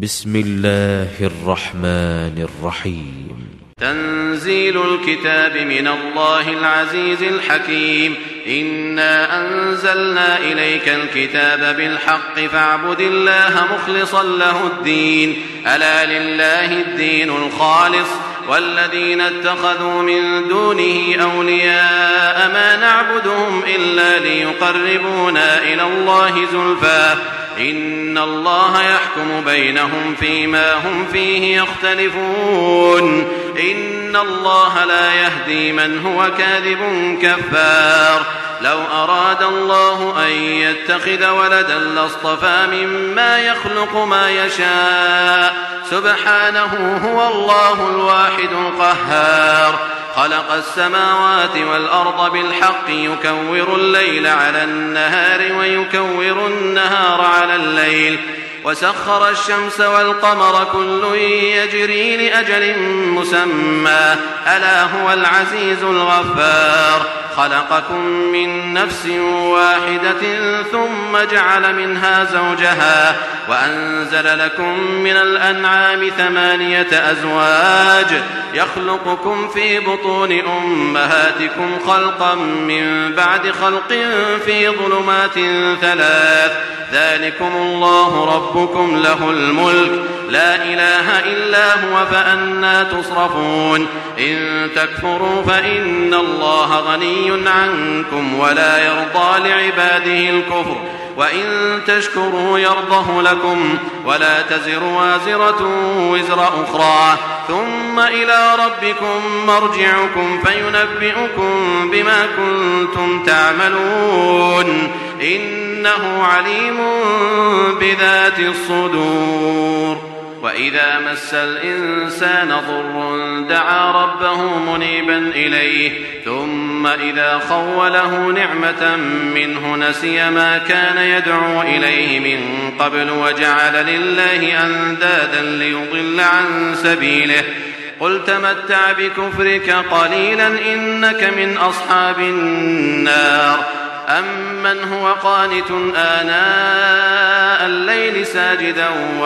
بسم الله الرحمن الرحيم. تنزيل الكتاب من الله العزيز الحكيم. إنا أنزلنا إليك الكتاب بالحق فاعبد الله مخلصا له الدين. ألا لله الدين الخالص والذين اتخذوا من دونه أولياء ما نعبدهم إلا ليقربونا إلى الله زلفى إن الله يحكم بينهم فيما هم فيه يختلفون. إن الله لا يهدي من هو كاذب كفار. لو أراد الله أن يتخذ ولدا لاصطفى مما يخلق ما يشاء سبحانه هو الله الواحد القهار. خلق السماوات والأرض بالحق يكور الليل على النهار ويكور النهار على الليل وسخر الشمس والقمر كل يجري لأجل مسمى ألا هو العزيز الغفار. خلقكم من نفس واحدة ثم جعل منها زوجها وأنزل لكم من الأنعام 8 أزواج يخلقكم في بطون أمهاتكم خلقا من بعد خلق في ظلمات 3 ذلكم الله ربكم له الملك لا إله إلا هو فأنى تصرفون. إن تكفروا فإن الله غني عنكم ولا يرضى لعباده الكفر وإن تشكروا يرضه لكم ولا تزر وازرة وزر أخرى ثم إلى ربكم مرجعكم فينبئكم بما كنتم تعملون إنه عليم بذات الصدور. وإذا مس الإنسان ضر دعا ربه منيبا إليه ثم إذا خوله نعمة منه نسي ما كان يدعو إليه من قبل وجعل لله أندادا ليضل عن سبيله. قل تمتع بكفرك قليلا إنك من أصحاب النار. أمن هو قانت آناء الليل ساجدا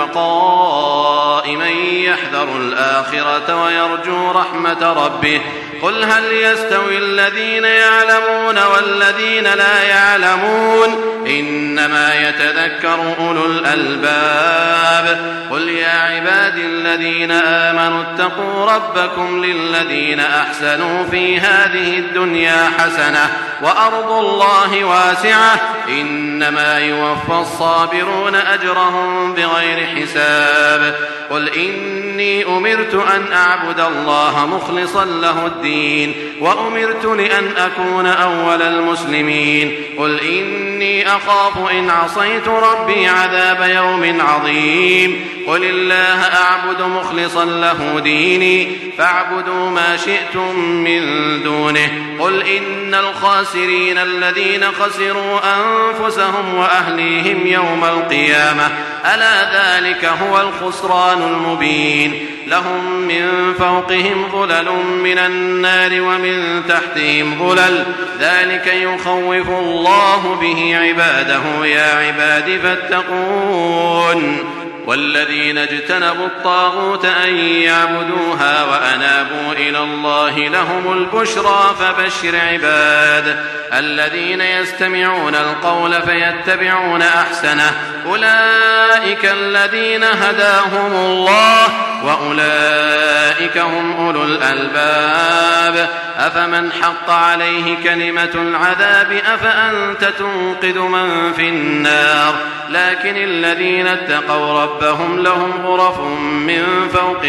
وقائما يحذر الآخرة ويرجو رحمة ربه قل هل يستوي الذين يعلمون والذين لا يعلمون إنما يتذكر أولو الألباب. قل يا عبادي الذين آمنوا اتقوا ربكم للذين أحسنوا في هذه الدنيا حسنة وأرض الله واسعة إنما يوفى الصابرون أجرهم بغير حساب. قل إني أمرت أن أعبد الله مخلصا له الدين وأمرت لأن أكون أول المسلمين. قل إني أخاف إن عصيت ربي عذاب يوم عظيم. قل الله أعبد مخلصا له ديني فاعبدوا ما شئتم من دونه. قل إن الخاسرين الذين خسروا أنفسهم وأهليهم يوم القيامة ألا ذلك هو الخسران المبين. لهم من فوقهم ظلل من النار ومن تحتهم ظلل ذلك يخوف الله به عباده يا عباد فاتقون. والذين اجتنبوا الطاغوت أن يعبدوها وأنابوا إلى الله لهم البشرى فبشر عباد الذين يستمعون القول فيتبعون أحسنه أولئك الذين هداهم الله وأولئك هم أولو الألباب. أفمن حق عليه كلمة العذاب أفأنت تنقذ من في النار. لكن الذين اتقوا ربهم لهم غرف من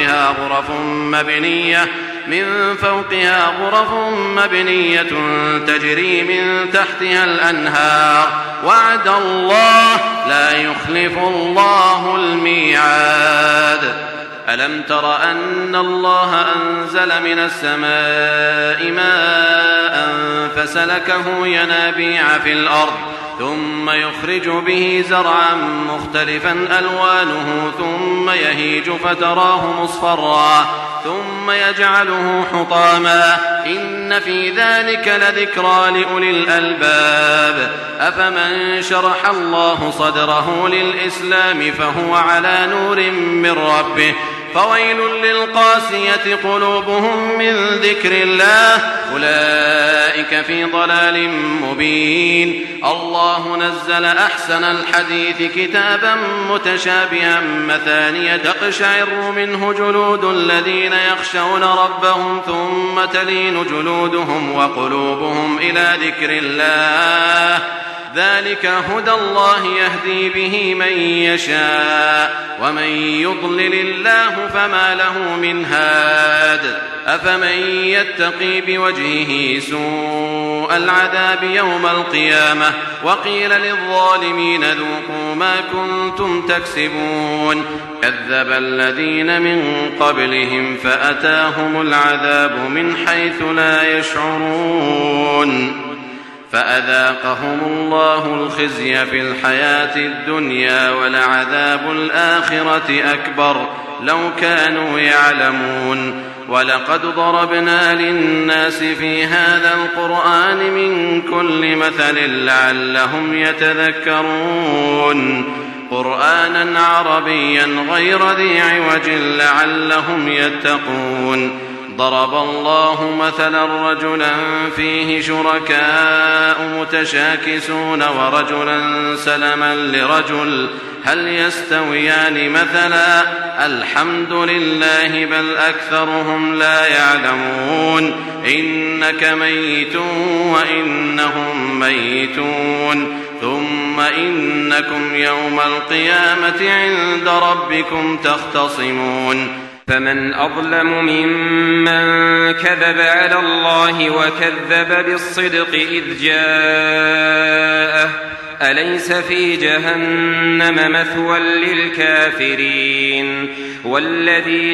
فوقها غرف مبنية تجري من تحتها الأنهار وعد الله لا يخلف الله الميعاد. ألم تر أن الله أنزل من السماء ماء فسلكه ينابيع في الأرض ثم يخرج به زرعا مختلفا ألوانه ثم يهيج فتراه مصفرا ثم يجعله حطاما إن في ذلك لذكرى لأولي الألباب أفمن شرح الله صدره للإسلام فهو على نور من ربه فويل للقاسية قلوبهم من ذكر الله أولئك في ضلال مبين الله نزل أحسن الحديث كتابا متشابها مثانية تقشعر منه جلود الذين يخشون ربهم ثم تلين جلودهم وقلوبهم إلى ذكر الله ذلك هدى الله يهدي به من يشاء ومن يضلل الله فما له من هاد أفمن يتقي بوجهه سوء العذاب يوم القيامة وقيل للظالمين ذوقوا ما كنتم تكسبون كذب الذين من قبلهم فأتاهم العذاب من حيث لا يشعرون فأذاقهم الله الخزي في الحياة الدنيا ولعذاب الآخرة أكبر لو كانوا يعلمون ولقد ضربنا للناس في هذا القرآن من كل مثل لعلهم يتذكرون قرآنا عربيا غير ذي عوج لعلهم يتقون ضرب الله مثلا رجلا فيه شركاء متشاكسون ورجلا سلما لرجل هل يستويان مثلا الحمد لله بل أكثرهم لا يعلمون إنك ميت وإنهم ميتون ثم إنكم يوم القيامة عند ربكم تختصمون فمن أظلم ممن كذب على الله وكذب بالصدق إذ جاءه أليس في جهنم مثوى للكافرين والذي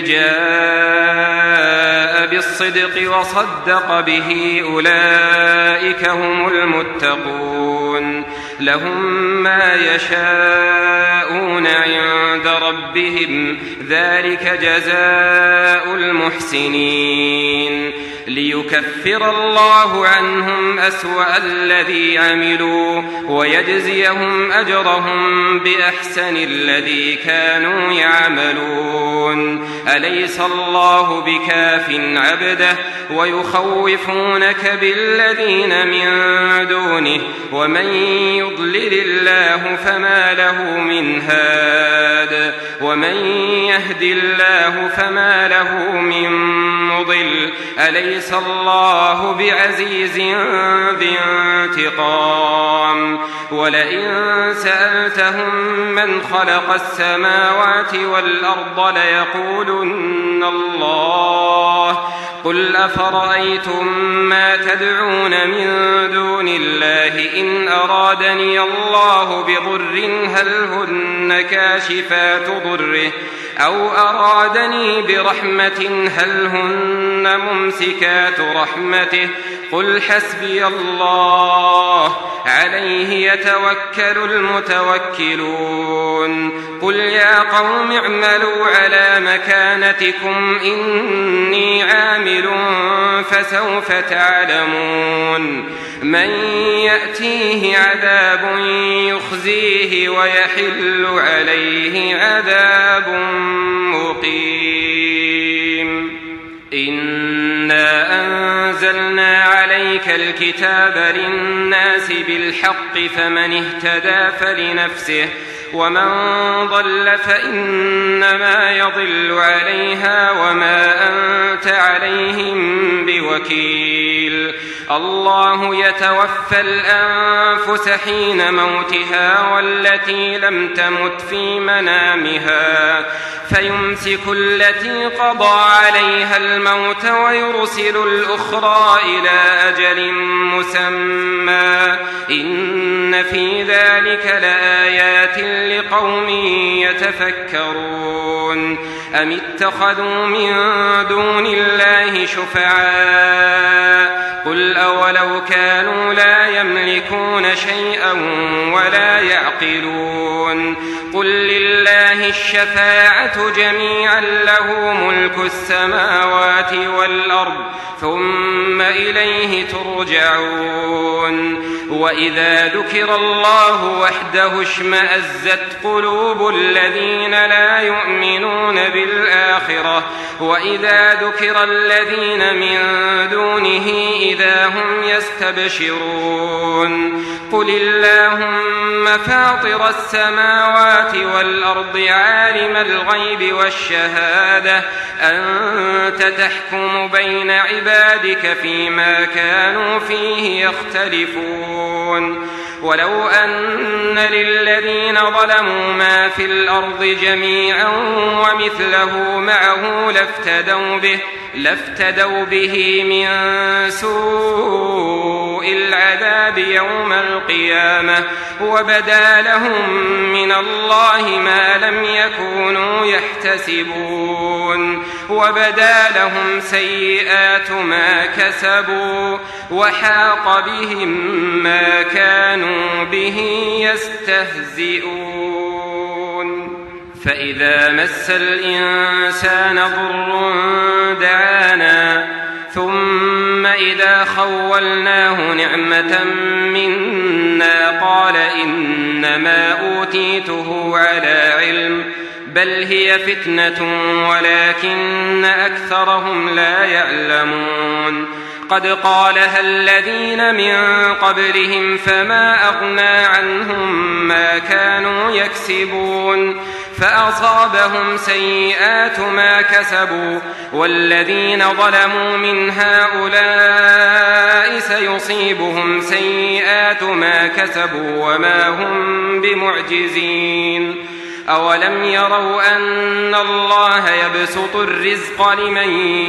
جاء بالصدق وصدق به أولئك هم المتقون لهم ما يشاءون عند ربهم ذلك جزاء المحسنين ليكفر الله عنهم أسوأ الذي عملوا ويجزيهم أجرهم بأحسن الذي كانوا يعملون أليس الله بكاف عبده ويخوفونك بالذين من دونه ومن يضلل الله فما له من هاد ومن يهد الله فما له من مضل أليس الله بعزيز ذي انتقام ولئن سألتهم من خلق السماوات والأرض ليقولن الله قل أفرأيتم ما تدعون من دون الله إن أرادني الله بضر هل هن كاشفات ضره أو أرادني برحمة هل هن ممسكات رحمته قل حسبي الله عليه يتوكل المتوكلون قل يا قوم اعملوا على مكانتكم إني عامل فسوف تعلمون من يأتيه عذاب يخزيه ويحل عليه عذاب مقيم إنا أنزلنا عليك الكتاب للناس بالحق فمن اهتدى فلنفسه ومن ضل فإنما يضل عليها وما أنت عليهم بوكيل الله يتوفى الأنفس حين موتها والتي لم تمت في منامها فيمسك التي قضى عليها الموت ويرسل الأخرى إلى أجل مسمى إن في ذلك لآيات لقوم يتفكرون أم اتخذوا من دون الله شفعاء قل أولو كانوا لا يملكون شيئا ولا يعقلون قل لله لله الشفاعة جميعا له ملك السماوات والأرض ثم إليه ترجعون وإذا ذكر الله وحده اشمأزت قلوب الذين لا يؤمنون بالآخرة وإذا ذكر الذين من دونه إذا هم يستبشرون قل اللهم فاطر السماوات والأرض عالم الغيب والشهادة أنت تحكم بين عبادك فيما كانوا فيه يختلفون ولو أن للذين ظلموا ما في الأرض جميعا ومثله معه لافتدوا به من سوء العذاب يوم القيامة وبدا لهم من الله ما لم يكونوا يحتسبون وبدا لهم سيئات ما كسبوا وحاق بهم ما كانوا به يستهزئون فإذا مس الإنسان ضر دعانا ثم إذا خولناه نعمة منا قال إنما أوتيته على علم بل هي فتنة ولكن أكثرهم لا يعلمون قد قالها الذين من قبلهم فما أغنى عنهم ما كانوا يكسبون فأصابهم سيئات ما كسبوا والذين ظلموا من هؤلاء سيصيبهم سيئات ما كسبوا وما هم بمعجزين أولم يروا أن الله يبسط الرزق لمن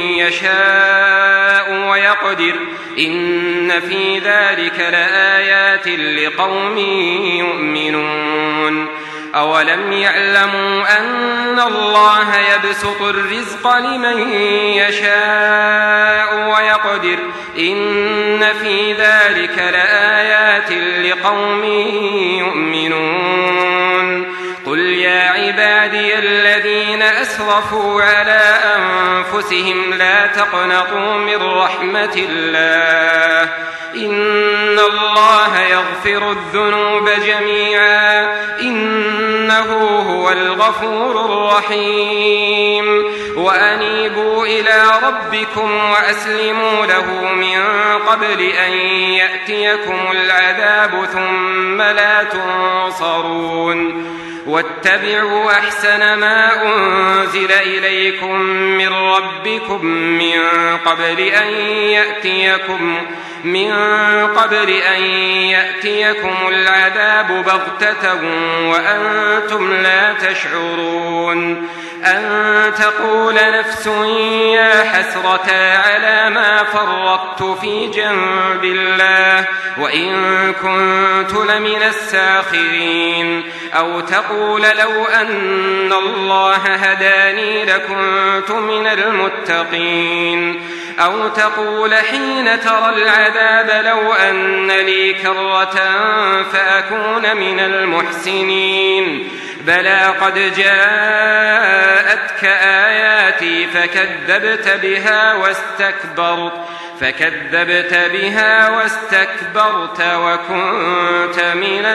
يشاء ويقدر إن في ذلك لآيات لقوم يؤمنون أولم يعلموا أن الله يبسط الرزق لمن يشاء ويقدر إن في ذلك لآيات لقوم يؤمنون قل يا عبادي الذين أسرفوا على أنفسهم لا تقنطوا من رحمة الله إن الله يغفر الذنوب جميعا إنه هو الغفور الرحيم وأنيبوا إلى ربكم وأسلموا له من قبل أن يأتيكم العذاب ثم لا تنصرون واتبعوا أحسن ما أنزل إليكم من ربكم من قبل أن يأتيكم العذاب بغتة وأنتم لا تشعرون أن تقول نفس يا حسرة على ما فرطت في جنب الله وإن كنت لمن الساخرين أو تقول لو أن الله هداني لكنت من المتقين أو تقول حين ترى العذاب لو أن لي كرة فأكون من المحسنين بلى قد جاءتك آياتي فكذبت بها واستكبرت وكنت من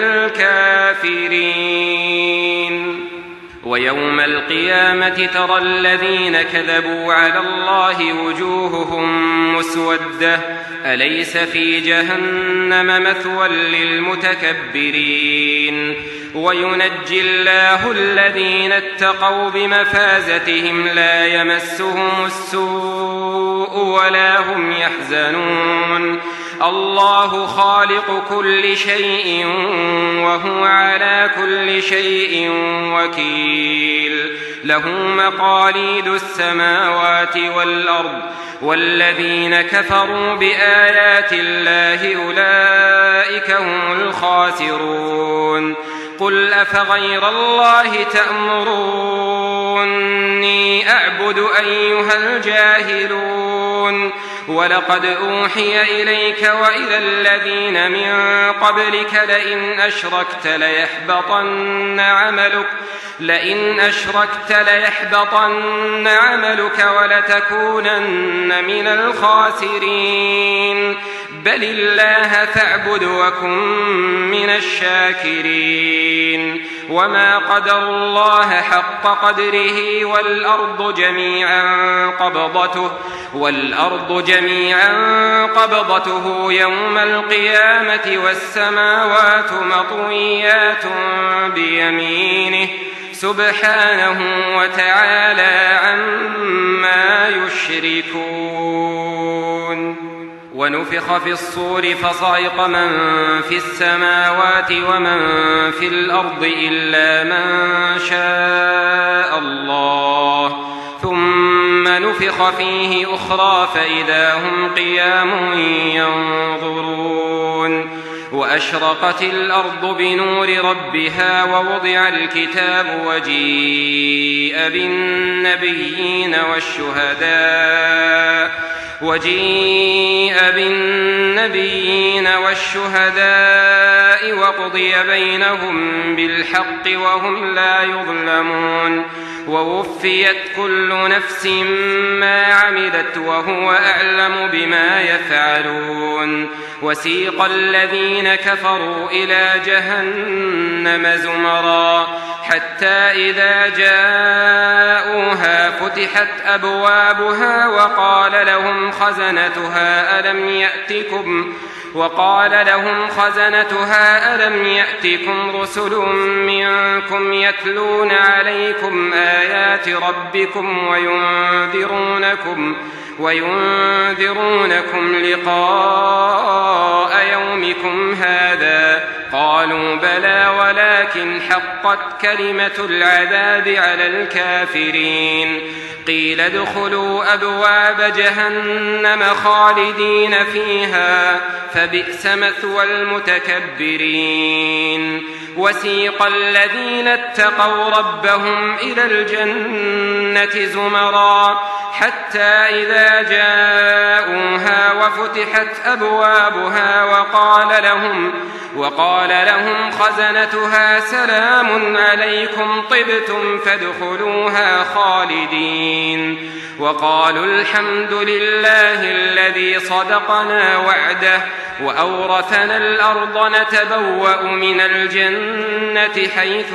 الكافرين ويوم القيامة ترى الذين كذبوا على الله وجوههم مسودة أليس في جهنم مثوى للمتكبرين وينجي الله الذين اتقوا بمفازتهم لا يمسهم السوء ولا هم يحزنون الله خالق كل شيء وهو على كل شيء وكيل له مقاليد السماوات والأرض والذين كفروا بآيات الله أولئك هم الخاسرون قل أفغير الله تأمروني أعبد أيها الجاهلون ولقد أوحي إليك وإلى الذين من قبلك لئن أشركت ليحبطن عملك ولتكونن من الخاسرين بل الله فاعبد وكن من الشاكرين وما قدروا الله حق قدره والأرض جميعا قبضته يوم القيامة والسماوات مطويات بيمينه سبحانه وتعالى عما يشركون. ونفخ في الصور فصعق من في السماوات ومن في الأرض إلا من شاء الله ثم نفخ فيه أخرى فإذا هم قيام ينظرون. وأشرقت الأرض بنور ربها ووضع الكتاب وجيء بالنبيين والشهداء وقضي بينهم بالحق وهم لا يظلمون. ووفيت كل نفس ما عملت وهو أعلم بما يفعلون. وسيق الذين كفروا إلى جهنم زمرا حتى إذا جاءوها فتحت أبوابها وقال لهم خزنتها ألم يأتكم رسل منكم يتلون عليكم آيات ربكم وينذرونكم لقاء يومكم هذا قالوا بلى ولكن حقت كلمة العذاب على الكافرين. قيل ادخلوا أبواب جهنم خالدين فيها فبئس مثوى المتكبرين. وسيق الذين اتقوا ربهم إلى الجنة زمرا حتى إذا جاءوها وفتحت أبوابها وقال لهم خزنتها سلام عليكم طبتم فادخلوها خالدين. وقالوا الحمد لله الذي صدقنا وعده وأورثنا الأرض نتبوأ من الجنة حيث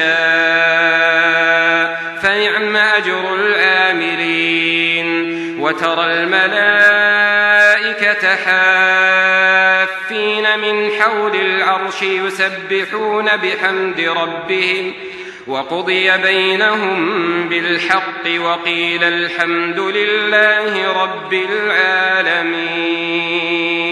نشاء فنعم أجر العاملين. وترى الملائكة حافين من حول العرش يسبحون بحمد ربهم وقضي بينهم بالحق وقيل الحمد لله رب العالمين.